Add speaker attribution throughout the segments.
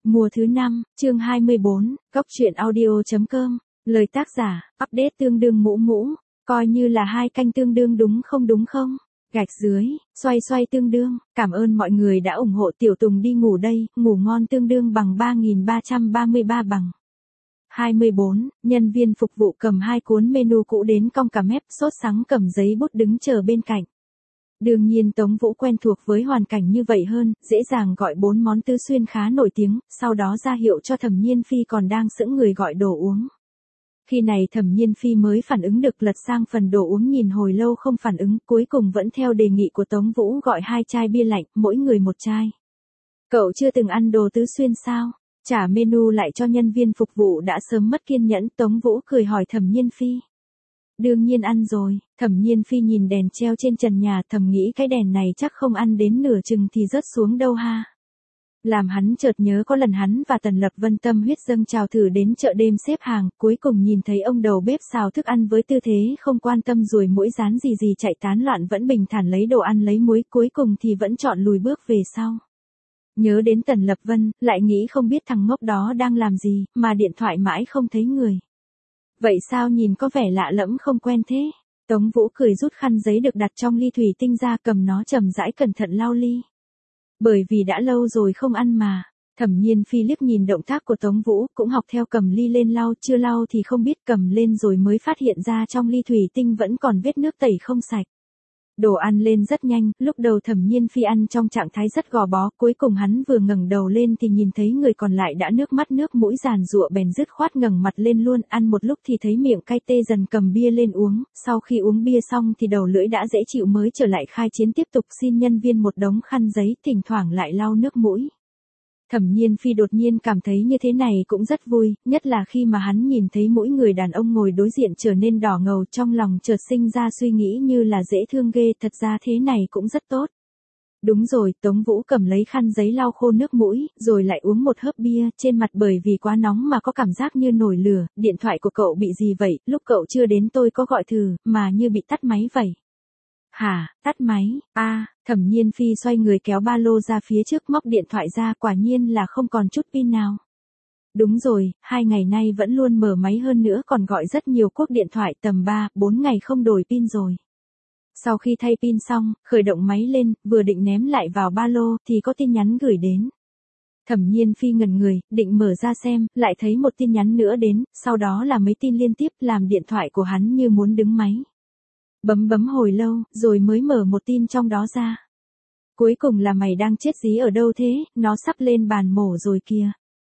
Speaker 1: Mùa thứ 5, chương 24, Cóc truyện audio.com, lời tác giả, update tương đương mũ mũ, coi như là 2 canh tương đương đúng không? Gạch dưới, xoay tương đương, cảm ơn mọi người đã ủng hộ Tiểu Tùng đi ngủ đây, ngủ ngon tương đương bằng 3.333 bằng. 24, nhân viên phục vụ cầm 2 cuốn menu cũ đến cong cả mép, sốt sắng cầm giấy bút đứng chờ bên cạnh. Đương nhiên Tống Vũ quen thuộc với hoàn cảnh như vậy hơn, dễ dàng gọi 4 món tứ xuyên khá nổi tiếng, sau đó ra hiệu cho Thẩm Nhiên Phi còn đang sững người gọi đồ uống. Khi này Thẩm Nhiên Phi mới phản ứng được, lật sang phần đồ uống nhìn hồi lâu không phản ứng, cuối cùng vẫn theo đề nghị của Tống Vũ gọi 2 chai bia lạnh, mỗi người 1 chai. Cậu chưa từng ăn đồ tứ xuyên sao? Trả menu lại cho nhân viên phục vụ đã sớm mất kiên nhẫn, Tống Vũ cười hỏi Thẩm Nhiên Phi. Đương nhiên ăn rồi, Thẩm Nhiên Phi nhìn đèn treo trên trần nhà, thầm nghĩ cái đèn này chắc không ăn đến nửa chừng thì rớt xuống đâu ha. Làm hắn chợt nhớ có lần hắn và Tần Lập Vân tâm huyết dâng trào thử đến chợ đêm xếp hàng, cuối cùng nhìn thấy ông đầu bếp xào thức ăn với tư thế không quan tâm ruồi muỗi rán gì chạy tán loạn, vẫn bình thản lấy đồ ăn lấy muối, cuối cùng thì vẫn chọn lùi bước về sau. Nhớ đến Tần Lập Vân, lại nghĩ không biết thằng ngốc đó đang làm gì, mà điện thoại mãi không thấy người. Vậy sao nhìn có vẻ lạ lẫm không quen thế? Tống Vũ cười rút khăn giấy được đặt trong ly thủy tinh ra, cầm nó chậm rãi cẩn thận lau ly. Bởi vì đã lâu rồi không ăn mà. Thẩm Nhiên Phi liếc nhìn động tác của Tống Vũ, cũng học theo cầm ly lên lau, chưa lau thì không biết, cầm lên rồi mới phát hiện ra trong ly thủy tinh vẫn còn vết nước tẩy không sạch. Đồ ăn lên rất nhanh, lúc đầu Thẩm Nhiên Phi ăn trong trạng thái rất gò bó, cuối cùng hắn vừa ngẩng đầu lên thì nhìn thấy người còn lại đã nước mắt nước mũi giàn giụa, bèn dứt khoát ngẩng mặt lên luôn, ăn một lúc thì thấy miệng cay tê dần, cầm bia lên uống, sau khi uống bia xong thì đầu lưỡi đã dễ chịu mới trở lại khai chiến, tiếp tục xin nhân viên một đống khăn giấy, thỉnh thoảng lại lau nước mũi. Thẩm Nhiên Phi đột nhiên cảm thấy như thế này cũng rất vui, nhất là khi mà hắn nhìn thấy mỗi người đàn ông ngồi đối diện trở nên đỏ ngầu, trong lòng chợt sinh ra suy nghĩ như là dễ thương ghê, thật ra thế này cũng rất tốt. Đúng rồi, Tống Vũ cầm lấy khăn giấy lau khô nước mũi, rồi lại uống một hớp bia, trên mặt bởi vì quá nóng mà có cảm giác như nổi lửa. Điện thoại của cậu bị gì vậy, lúc cậu chưa đến tôi có gọi thử, mà như bị tắt máy vậy. Hả, tắt máy, Thẩm Nhiên Phi xoay người kéo ba lô ra phía trước, móc điện thoại ra, quả nhiên là không còn chút pin nào. Đúng rồi, 2 ngày nay vẫn luôn mở máy, hơn nữa còn gọi rất nhiều cuộc điện thoại, tầm 3-4 ngày không đổi pin rồi. Sau khi thay pin xong, khởi động máy lên, vừa định ném lại vào ba lô thì có tin nhắn gửi đến. Thẩm Nhiên Phi ngẩn người, định mở ra xem, lại thấy một tin nhắn nữa đến, sau đó là mấy tin liên tiếp, làm điện thoại của hắn như muốn đứng máy. Bấm hồi lâu, rồi mới mở một tin trong đó ra. Cuối cùng là mày đang chết dí ở đâu thế, nó sắp lên bàn mổ rồi kìa.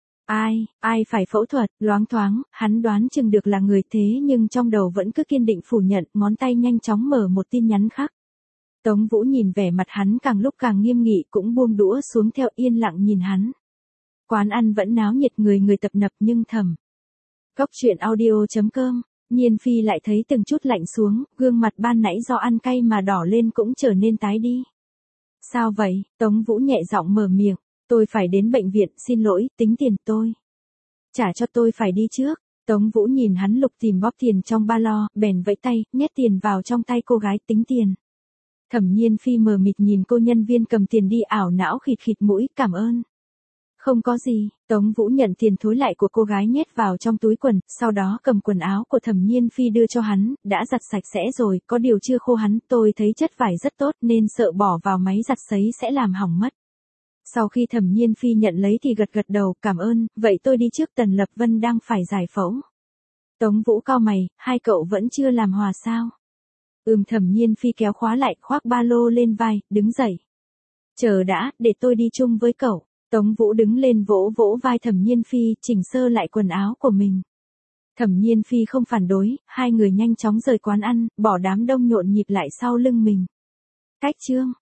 Speaker 1: Ai phải phẫu thuật, loáng thoáng, hắn đoán chừng được là người, thế nhưng trong đầu vẫn cứ kiên định phủ nhận, ngón tay nhanh chóng mở một tin nhắn khác. Tống Vũ nhìn vẻ mặt hắn càng lúc càng nghiêm nghị, cũng buông đũa xuống theo, yên lặng nhìn hắn. Quán ăn vẫn náo nhiệt, người tập nập nhưng thầm. Cóc truyện audio.com. Nhiên Phi lại thấy từng chút lạnh xuống, gương mặt ban nãy do ăn cay mà đỏ lên cũng trở nên tái đi. Sao vậy? Tống Vũ nhẹ giọng mở miệng. Tôi phải đến bệnh viện, xin lỗi, tính tiền tôi. Trả cho tôi phải đi trước. Tống Vũ nhìn hắn lục tìm bóp tiền trong ba lô, bèn vẫy tay, nhét tiền vào trong tay cô gái, tính tiền. Thẩm Nhiên Phi mờ mịt nhìn cô nhân viên cầm tiền đi, ảo não khịt mũi, cảm ơn. Không có gì, Tống Vũ nhận tiền thối lại của cô gái nhét vào trong túi quần, sau đó cầm quần áo của Thẩm Nhiên Phi đưa cho hắn, đã giặt sạch sẽ rồi, có điều chưa khô, hắn, tôi thấy chất vải rất tốt nên sợ bỏ vào máy giặt sấy sẽ làm hỏng mất. Sau khi Thẩm Nhiên Phi nhận lấy thì gật đầu, cảm ơn, vậy tôi đi trước, Tần Lập Vân đang phải giải phẫu. Tống Vũ cau mày, hai cậu vẫn chưa làm hòa sao? Thẩm Nhiên Phi kéo khóa lại, khoác ba lô lên vai, đứng dậy. Chờ đã, để tôi đi chung với cậu. Tống Vũ đứng lên vỗ vỗ vai Thẩm Nhiên Phi, chỉnh sơ lại quần áo của mình. Thẩm Nhiên Phi không phản đối, hai người nhanh chóng rời quán ăn, bỏ đám đông nhộn nhịp lại sau lưng mình. Cách chương.